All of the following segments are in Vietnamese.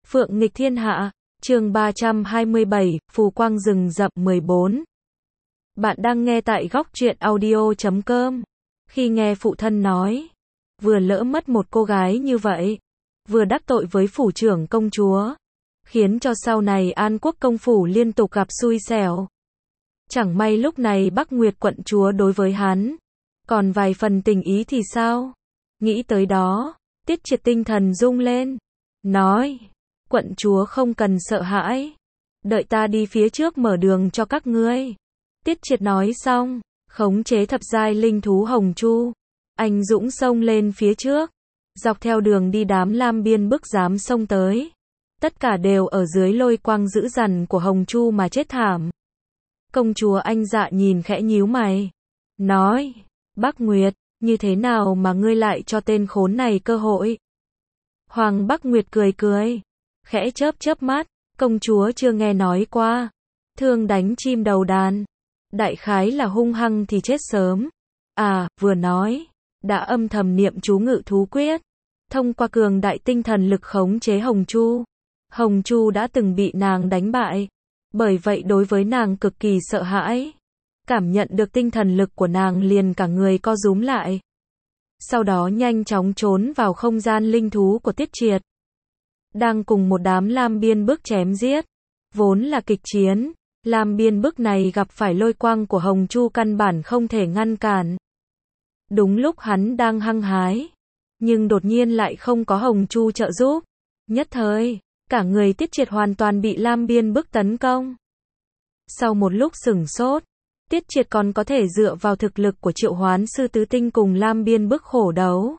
Phượng nghịch thiên hạ, chương 327, Phù quang rừng rậm 14. Bạn đang nghe tại góc truyện audio.com. Khi nghe phụ thân nói, vừa lỡ mất một cô gái như vậy, vừa đắc tội với phủ trưởng công chúa, khiến cho sau này An Quốc công phủ liên tục gặp xui xẻo. Chẳng may lúc này Bắc Nguyệt quận chúa đối với hắn, còn vài phần tình ý thì sao? Nghĩ tới đó, Tiết Triệt tinh thần rung lên, nói, quận chúa không cần sợ hãi, đợi ta đi phía trước mở đường cho các ngươi. Tiết Triệt nói xong, khống chế thập giai linh thú hồng chu, anh dũng xông lên phía trước, dọc theo đường đi đám lam biên bức dám xông tới. Tất cả đều ở dưới lôi quang dữ dằn của hồng chu mà chết thảm. Công chúa Anh Dạ nhìn khẽ nhíu mày, nói, Bắc Nguyệt, như thế nào mà ngươi lại cho tên khốn này cơ hội? Hoàng Bắc Nguyệt cười cười, khẽ chớp chớp mắt, công chúa chưa nghe nói qua. Thương đánh chim đầu đàn, đại khái là hung hăng thì chết sớm. À, vừa nói, đã âm thầm niệm chú ngự thú quyết, thông qua cường đại tinh thần lực khống chế Hồng Chu. Hồng Chu đã từng bị nàng đánh bại, bởi vậy đối với nàng cực kỳ sợ hãi. Cảm nhận được tinh thần lực của nàng liền cả người co rúm lại. Sau đó nhanh chóng trốn vào không gian linh thú của Tiết Triệt. Đang cùng một đám lam biên bức chém giết. Vốn là kịch chiến, lam biên bức này gặp phải lôi quang của Hồng Chu căn bản không thể ngăn cản. Đúng lúc hắn đang hăng hái, nhưng đột nhiên lại không có Hồng Chu trợ giúp. Nhất thời, cả người Tiết Triệt hoàn toàn bị lam biên bức tấn công. Sau một lúc sửng sốt, Tiết Triệt còn có thể dựa vào thực lực của Triệu Hoán Sư Tứ Tinh cùng lam biên bức khổ đấu.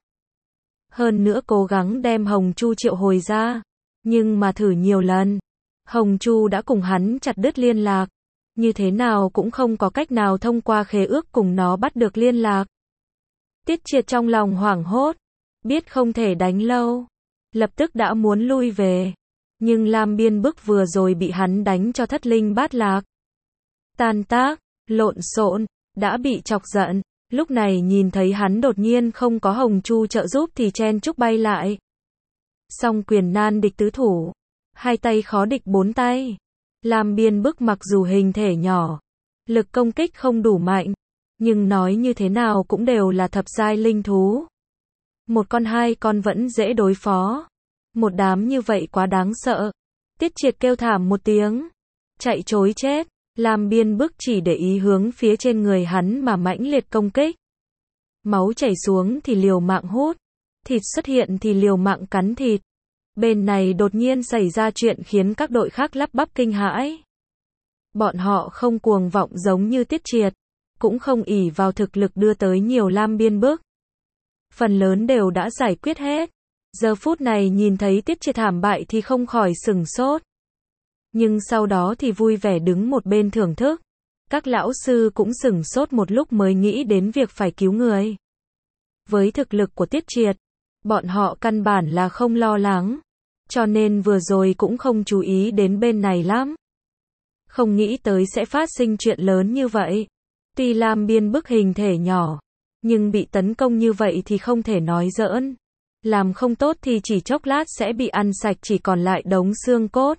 Hơn nữa cố gắng đem Hồng Chu triệu hồi ra. Nhưng mà thử nhiều lần, Hồng Chu đã cùng hắn chặt đứt liên lạc. Như thế nào cũng không có cách nào thông qua khế ước cùng nó bắt được liên lạc. Tiết Triệt trong lòng hoảng hốt, biết không thể đánh lâu, lập tức đã muốn lui về. Nhưng lam biên bức vừa rồi bị hắn đánh cho thất linh bát lạc, tan tác, lộn xộn, đã bị chọc giận. Lúc này nhìn thấy hắn đột nhiên không có Hồng Chu trợ giúp thì chen chúc bay lại. Song quyền nan địch tứ thủ, hai tay khó địch bốn tay. Lam biên bức mặc dù hình thể nhỏ, lực công kích không đủ mạnh, nhưng nói như thế nào cũng đều là thập giai linh thú. Một con hai con vẫn dễ đối phó. Một đám như vậy quá đáng sợ. Tiết Triệt kêu thảm một tiếng, chạy trối chết. Lam biên bức chỉ để ý hướng phía trên người hắn mà mãnh liệt công kích. Máu chảy xuống thì liều mạng hút, thịt xuất hiện thì liều mạng cắn thịt. Bên này đột nhiên xảy ra chuyện khiến các đội khác lắp bắp kinh hãi. Bọn họ không cuồng vọng giống như Tiết Triệt, cũng không ỷ vào thực lực đưa tới nhiều lam biên bức. Phần lớn đều đã giải quyết hết. Giờ phút này nhìn thấy Tiết Triệt thảm bại thì không khỏi sửng sốt. Nhưng sau đó thì vui vẻ đứng một bên thưởng thức. Các lão sư cũng sửng sốt một lúc mới nghĩ đến việc phải cứu người. Với thực lực của Tiết Triệt, bọn họ căn bản là không lo lắng, cho nên vừa rồi cũng không chú ý đến bên này lắm. Không nghĩ tới sẽ phát sinh chuyện lớn như vậy. Tuy lam biên bức hình thể nhỏ, nhưng bị tấn công như vậy thì không thể nói giỡn. Làm không tốt thì chỉ chốc lát sẽ bị ăn sạch, chỉ còn lại đống xương cốt.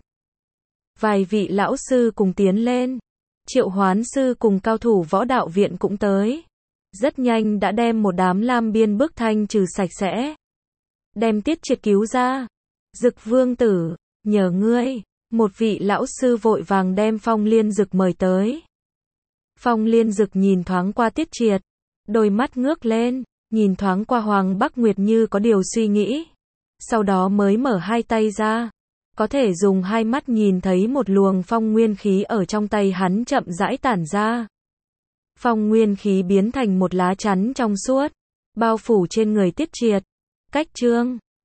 Vài vị lão sư cùng tiến lên. Triệu Hoán Sư cùng cao thủ võ đạo viện cũng tới. Rất nhanh đã đem một đám lam biên bức thanh trừ sạch sẽ. Đem Tiết Triệt cứu ra. Dực vương tử, nhờ ngươi. Một vị lão sư vội vàng đem Phong Liên Dực mời tới. Phong Liên Dực nhìn thoáng qua Tiết Triệt, đôi mắt ngước lên, nhìn thoáng qua Hoàng Bắc Nguyệt như có điều suy nghĩ. Sau đó mới mở hai tay ra. Có thể dùng hai mắt nhìn thấy một luồng phong nguyên khí ở trong tay hắn chậm rãi tản ra. Phong nguyên khí biến thành một lá chắn trong suốt, bao phủ trên người Tiết Triệt. Cách chương